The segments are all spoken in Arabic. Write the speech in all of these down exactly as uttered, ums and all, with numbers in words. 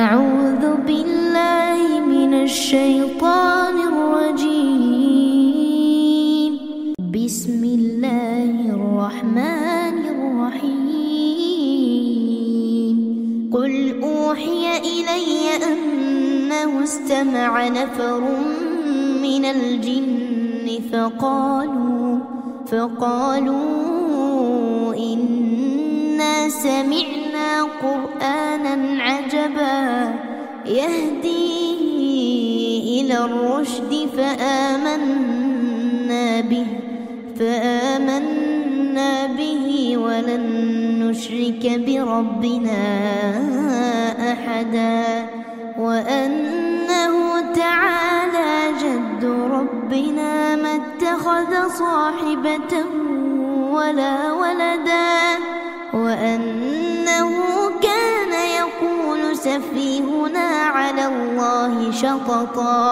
أعوذ بالله من الشيطان الرجيم. بسم الله الرحمن الرحيم. قل أوحي إلي أنه استمع نفر من الجن فقالوا فقالوا إنا سمعنا قرآنا عجبا يهدي إلى الرشد فآمنا به فآمنا به ولن نشرك بربنا أحدا وأنه تعالى جد ربنا ما اتخذ صاحبة ولا ولدا وأنه كان يقول سفيهنا على الله شططا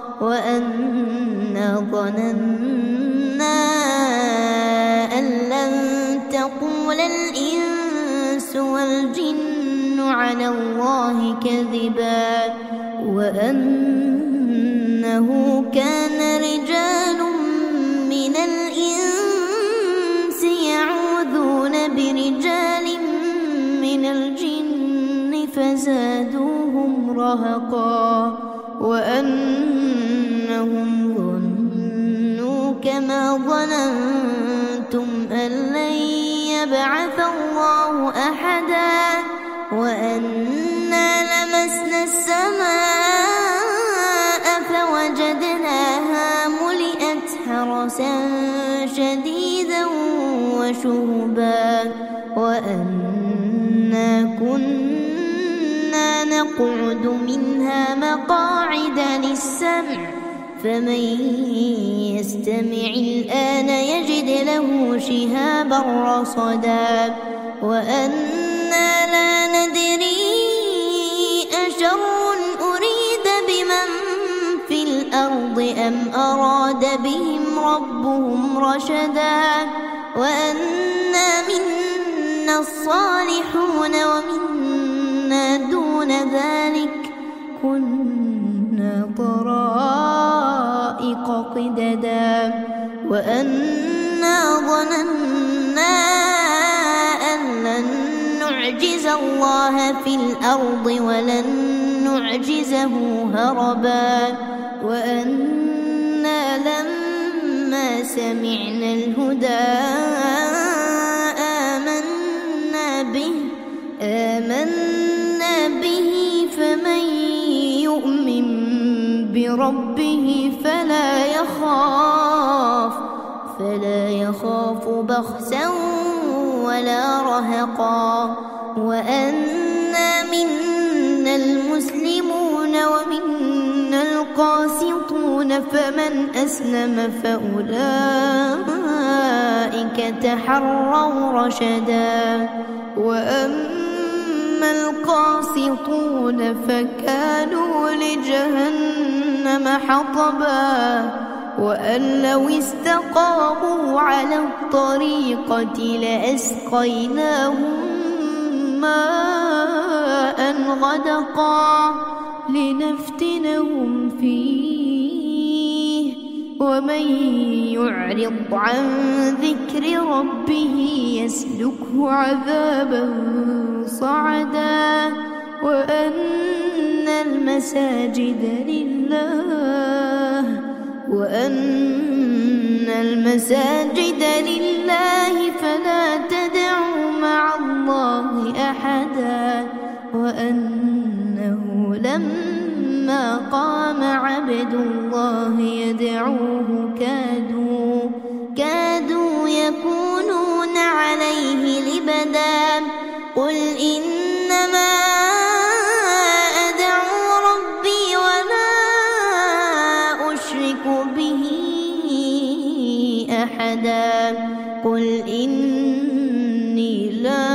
وأنا ظننا أن لن تقول الإنس والجن على الله كذبا وأنه كان رجال من الإنس يعوذون برجال من الجن فزادوهم رهقا وأنهم ظنوا كما ظننتم أن لن يبعث الله أحدا وأنا لمسنا السماء فوجدناها ملئت حرسا شديدا وشهبا وأنا كنا نقعد منها مقاعد للسمع فمن يستمع الآن يجد له شهابا رصدا وأنا لا ندري أشر أريد بمن في الأرض أم أراد بهم ربهم رشدا وأنا منا الصالحون ومنا دون ذلك كنا طرائق قددا وأنا ظننا أن لن نعجز الله في الأرض ولن نعجزه هربا وأنا لما سمعنا الهدى آمنا به آمنا به فمن يؤمن بربه فلا يخاف فلا يخاف بخسا ولا رهقا وأنا منا المسلمون ومنا القاسطون فمن أسلم فأولئك تحروا رشدا وأما القاسطون فكانوا لجهنم حطبا وأن لو استقاموا على الطريقة لأسقيناهم ماء غدقا لنفتنهم فيه ومن يعرض عن ذكر ربه يسلكه عذابا صعدا وأن المساجد لله وأن المساجد لله فلا تدعوا مع الله أحدا وأنه لما قام عبد الله يدعوه كادوا كادوا يكونون عليه لبدا قل إنما أدعو ربي ولا أشرك به أحدا قل إني لا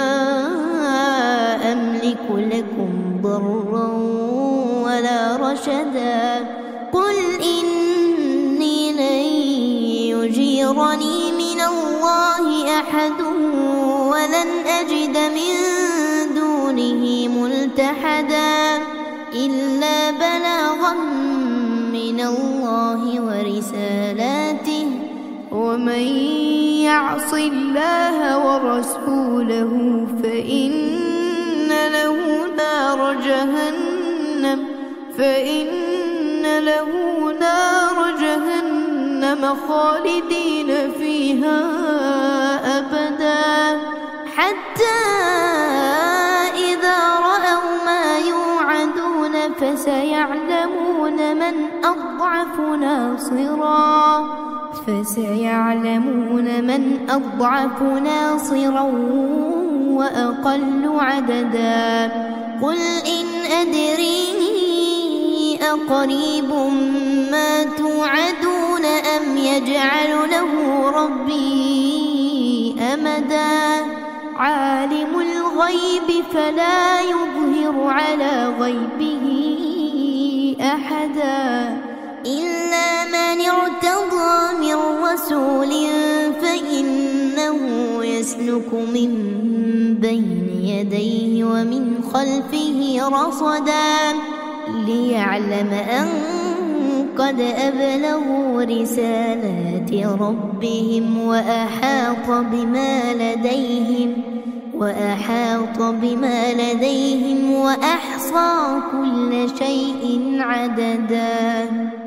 أملك لكم ضرا ولا رشدا قل إني لن يجيرني من الله أحد ولن أجد من دونه ملتحدا ملتحدا إلا بلاغا من الله ورسالاته ومن يعص الله ورسوله فإن له نار جهنم فإن له نار جهنم خالدين فيها أبدا حتى إذا رأوا ما يوعدون فسيعلمون من أضعف ناصرا فسيعلمون من أضعف ناصرا وأقل عددا قل إن أدري أقريب ما توعدون أم يجعل له ربي أمدا عالم الغيب فلا يظهر على غيبه أحدا إلا من ارتضى من رسول فإنه يسلك من بين يديه ومن خلفه رصدا ليعلم أن قد أبلغوا رسالات ربهم وأحاط بما لديهم وأحاط بما لديهم وأحصى كل شيء عددا.